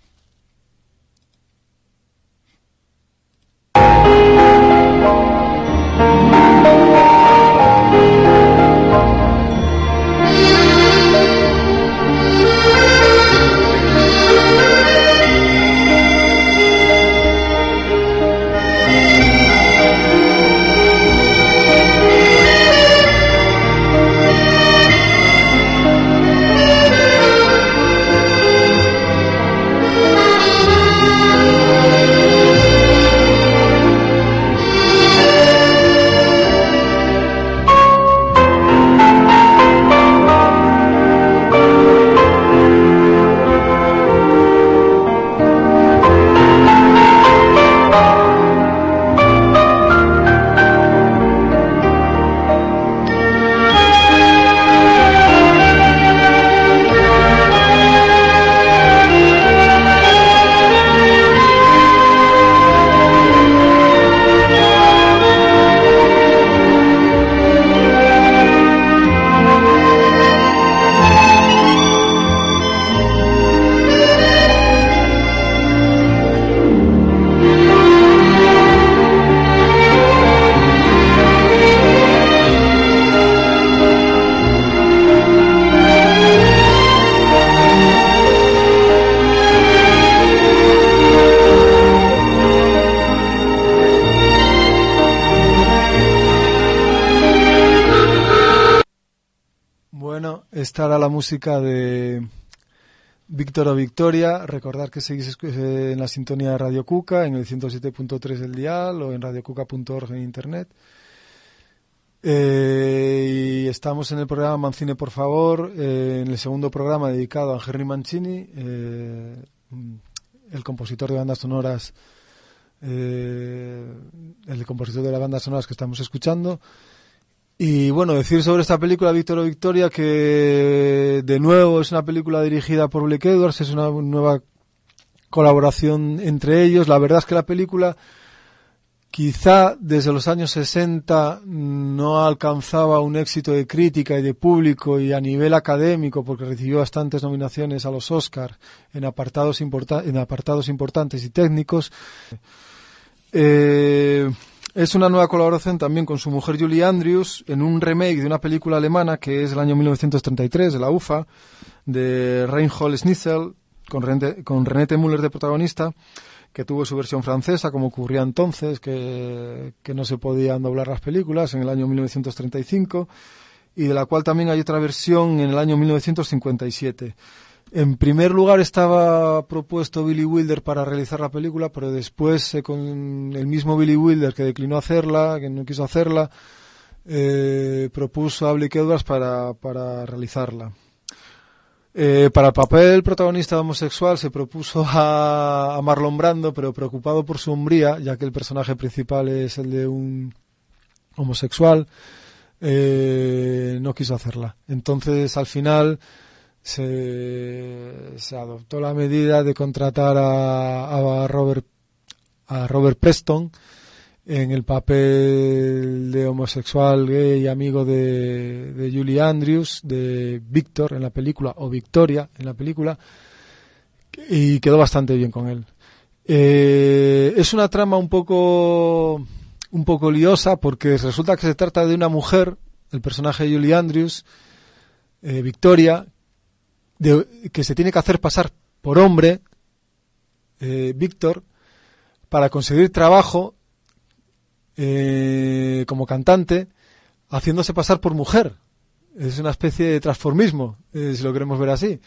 Esta era la música de Víctor o Victoria. Recordad que seguís en la sintonía de Radio Cuca, en el 107.3 del dial o en radiocuca.org en internet. Y estamos en el programa Mancine, por favor, en el segundo programa dedicado a Henry Mancini, el compositor de bandas sonoras, el compositor de las bandas sonoras que estamos escuchando. Y bueno, decir sobre esta película, Víctor o Victoria, que de nuevo es una película dirigida por Blake Edwards, es una nueva colaboración entre ellos. La verdad es que la película quizá desde los años 60 no alcanzaba un éxito de crítica y de público y a nivel académico, porque recibió bastantes nominaciones a los Oscar en apartados importantes y técnicos. Es una nueva colaboración también con su mujer Julie Andrews en un remake de una película alemana que es del año 1933, de la UFA, de Reinhold Schnitzel, con Renate Müller de protagonista, que tuvo su versión francesa, como ocurría entonces, que no se podían doblar las películas, en el año 1935, y de la cual también hay otra versión en el año 1957. En primer lugar estaba propuesto Billy Wilder para realizar la película, pero después con el mismo Billy Wilder, que declinó hacerla, que no quiso hacerla, propuso a Blake Edwards para realizarla. Para el papel protagonista homosexual se propuso a Marlon Brando, pero preocupado por su hombría, ya que el personaje principal es el de un homosexual, no quiso hacerla. Entonces, al final se adoptó la medida de contratar a Robert Preston en el papel de homosexual gay y amigo de Julie Andrews, de Víctor en la película, o Victoria en la película, y quedó bastante bien con él. Es una trama un poco liosa, porque resulta que se trata de una mujer, el personaje de Julie Andrews, Victoria, que se tiene que hacer pasar por hombre, Víctor, para conseguir trabajo como cantante, haciéndose pasar por mujer. Es una especie de transformismo, si lo queremos ver así.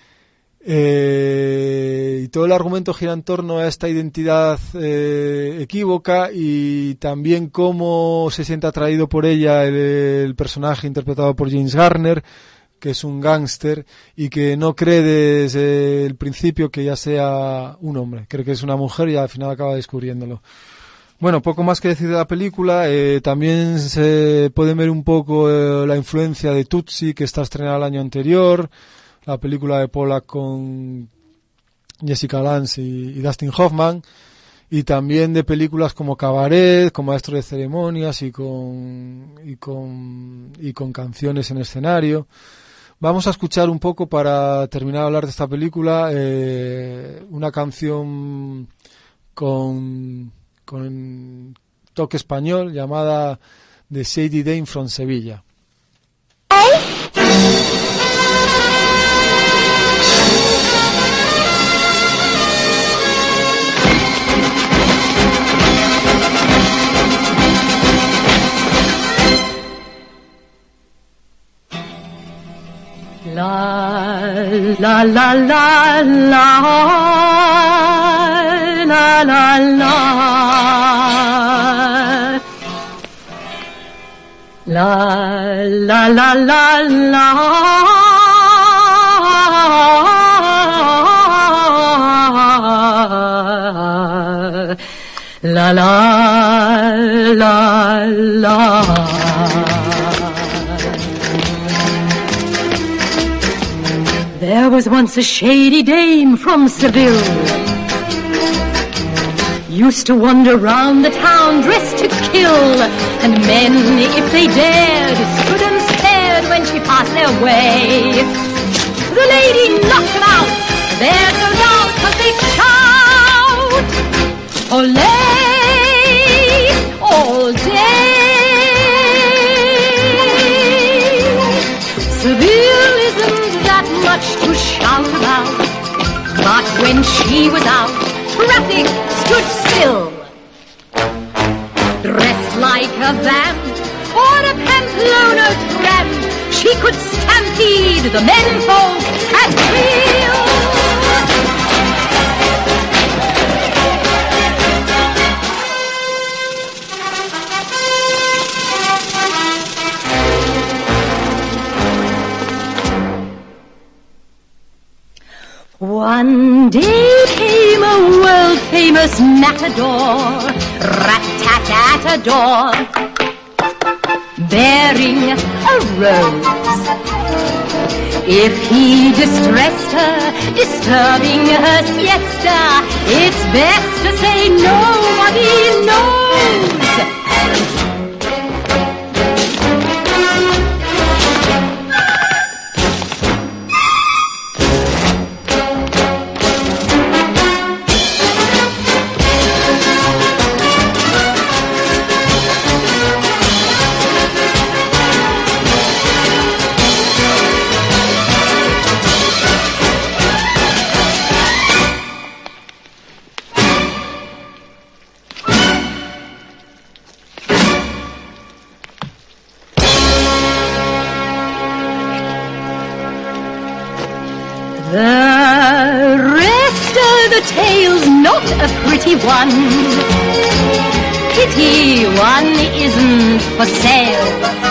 Y todo el argumento gira en torno a esta identidad equívoca y también cómo se siente atraído por ella el personaje interpretado por James Garner, que es un gángster y que no cree desde el principio que ya sea un hombre, cree que es una mujer y al final acaba descubriéndolo. Bueno, poco más que decir de la película. También se puede ver un poco la influencia de Tootsie, que está estrenada el año anterior, la película de Pollack con Jessica Lange y Dustin Hoffman, y también de películas como Cabaret, con Maestro de Ceremonias y con canciones en escenario. Vamos a escuchar un poco, para terminar de hablar de esta película, una canción con toque español llamada The Shady Dame from Sevilla. La la la la la la la la la la la la la la la la. There was once a shady dame from Seville, used to wander round the town dressed to kill, and men, if they dared, stood and stared when she passed their way. The lady knocked them out, there's no doubt, 'cause they shout, "Olé!" all day. Seville isn't that much to shout about, but when she was out, traffic stood still. Dressed like a vamp or a Pamplona tramp, she could stampede the menfolk at will. One day came a world-famous matador, rat-tat-at-a-door, bearing a rose. If he distressed her, disturbing her siesta, it's best to say nobody knows. The rest of the tale's not a pretty one. Pity one isn't for sale.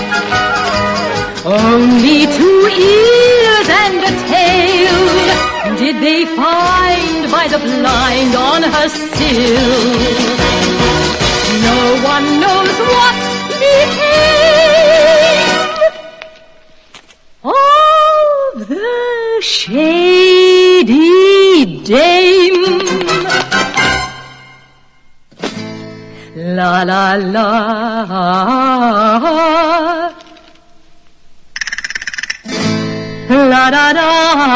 Only 2 ears and a tail did they find by the blind on her sill. No one knows what became of the shady dame. La la la, la da da,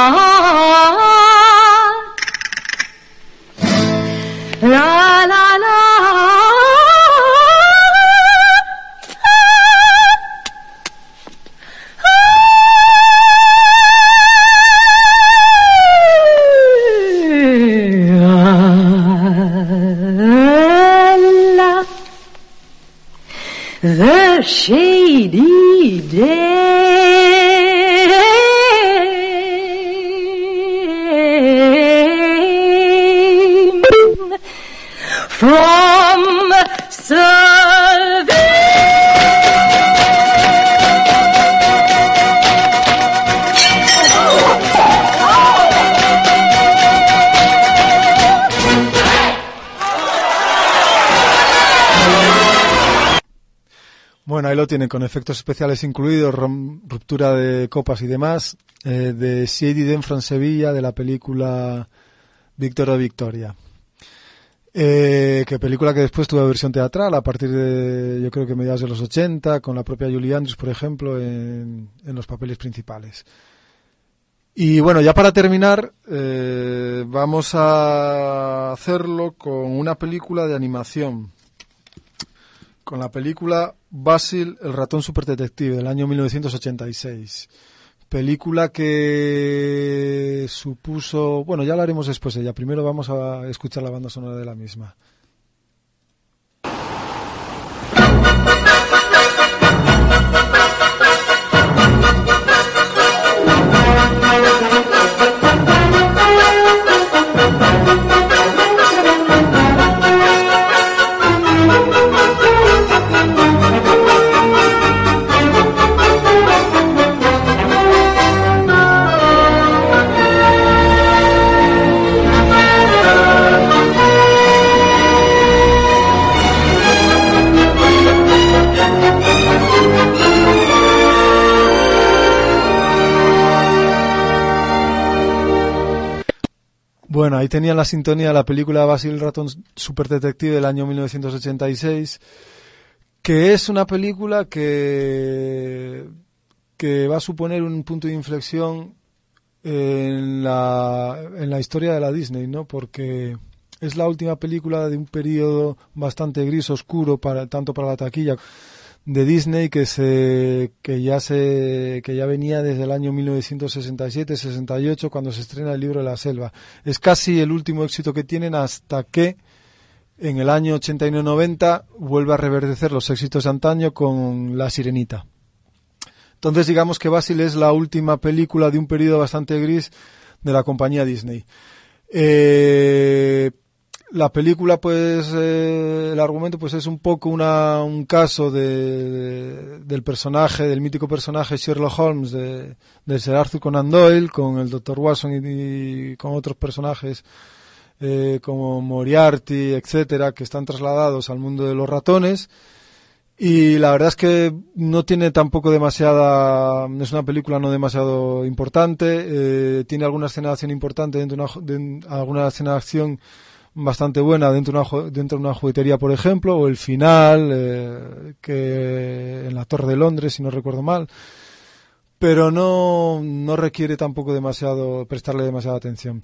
la la la. The shady day. from Seville. Bueno, ahí lo tienen, con efectos especiales incluidos, ruptura de copas y demás, de Siedi Den from Sevilla, de la película Víctor o Victoria. Que película que después tuvo versión teatral a partir de, yo creo que mediados de los 80, con la propia Julie Andrews, por ejemplo, en los papeles principales. Y bueno, ya para terminar, vamos a hacerlo con una película de animación. Con la película Basil, el ratón superdetective, del año 1986. Película que supuso... Bueno, ya hablaremos después de ella. Primero vamos a escuchar la banda sonora de la misma. Bueno, ahí tenían la sintonía de la película Basil el ratón superdetective del año 1986, que es una película que va a suponer un punto de inflexión en la historia de la Disney, ¿no? Porque es la última película de un periodo bastante gris, oscuro, tanto para la taquilla de Disney, que ya venía desde el año 1967-68, cuando se estrena El libro de la selva. Es casi el último éxito que tienen, hasta que en el año 89-90 vuelve a reverdecer los éxitos de antaño con La Sirenita. Entonces digamos que Basil es la última película de un periodo bastante gris de la compañía Disney. La película, pues, el argumento, pues, es un poco un caso del personaje, del mítico personaje Sherlock Holmes, de Sir Arthur Conan Doyle, con el Dr. Watson y con otros personajes como Moriarty, etcétera, que están trasladados al mundo de los ratones. Y la verdad es que no tiene tampoco es una película no demasiado importante, tiene alguna escena de acción importante alguna escena de acción bastante buena dentro de una juguetería, por ejemplo, o el final, que en la Torre de Londres, si no recuerdo mal, pero no requiere tampoco prestarle demasiada atención.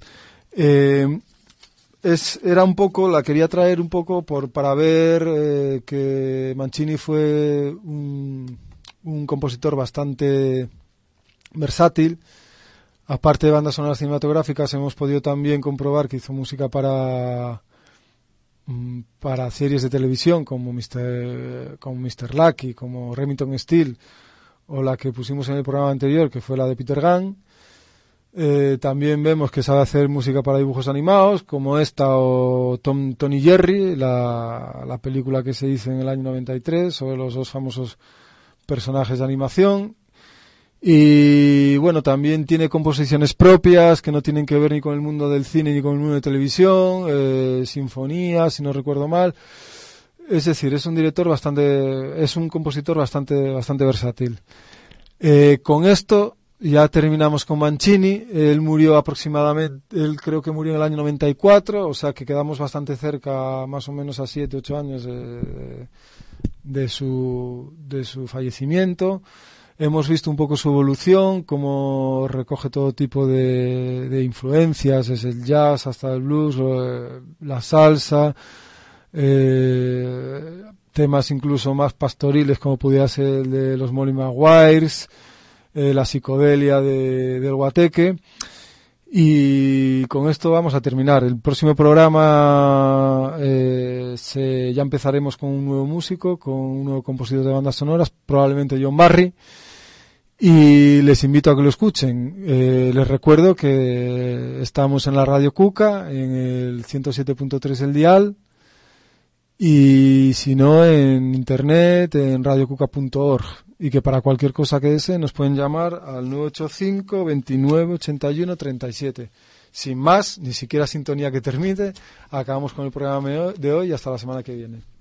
La quería traer un poco para ver que Mancini fue un compositor bastante versátil. Aparte de bandas sonoras cinematográficas, hemos podido también comprobar que hizo música para series de televisión como Mr. Lucky, como Remington Steele, o la que pusimos en el programa anterior, que fue la de Peter Gunn. También vemos que sabe hacer música para dibujos animados, como esta o Tony Jerry, la película que se hizo en el año 93 sobre los dos famosos personajes de animación. Y bueno, también tiene composiciones propias que no tienen que ver ni con el mundo del cine ni con el mundo de televisión, sinfonías, si no recuerdo mal. Es decir, es un compositor bastante versátil. Con esto ya terminamos con Mancini. Él creo que murió en el año 94, o sea que quedamos bastante cerca, más o menos a 7-8 años de su fallecimiento. Hemos visto un poco su evolución, cómo recoge todo tipo de influencias, desde el jazz hasta el blues, la salsa, temas incluso más pastoriles como pudiera ser el de los Molly Maguires, la psicodelia del guateque. Y con esto vamos a terminar. El próximo programa ya empezaremos con un nuevo músico, con un nuevo compositor de bandas sonoras, probablemente John Barry, y les invito a que lo escuchen. Les recuerdo que estamos en la Radio Cuca, en el 107.3 el dial, y si no en internet, en radiocuca.org, y que para cualquier cosa que deseen nos pueden llamar al 985 29 81 37. Sin más, ni siquiera sintonía que termine, acabamos con el programa de hoy y hasta la semana que viene.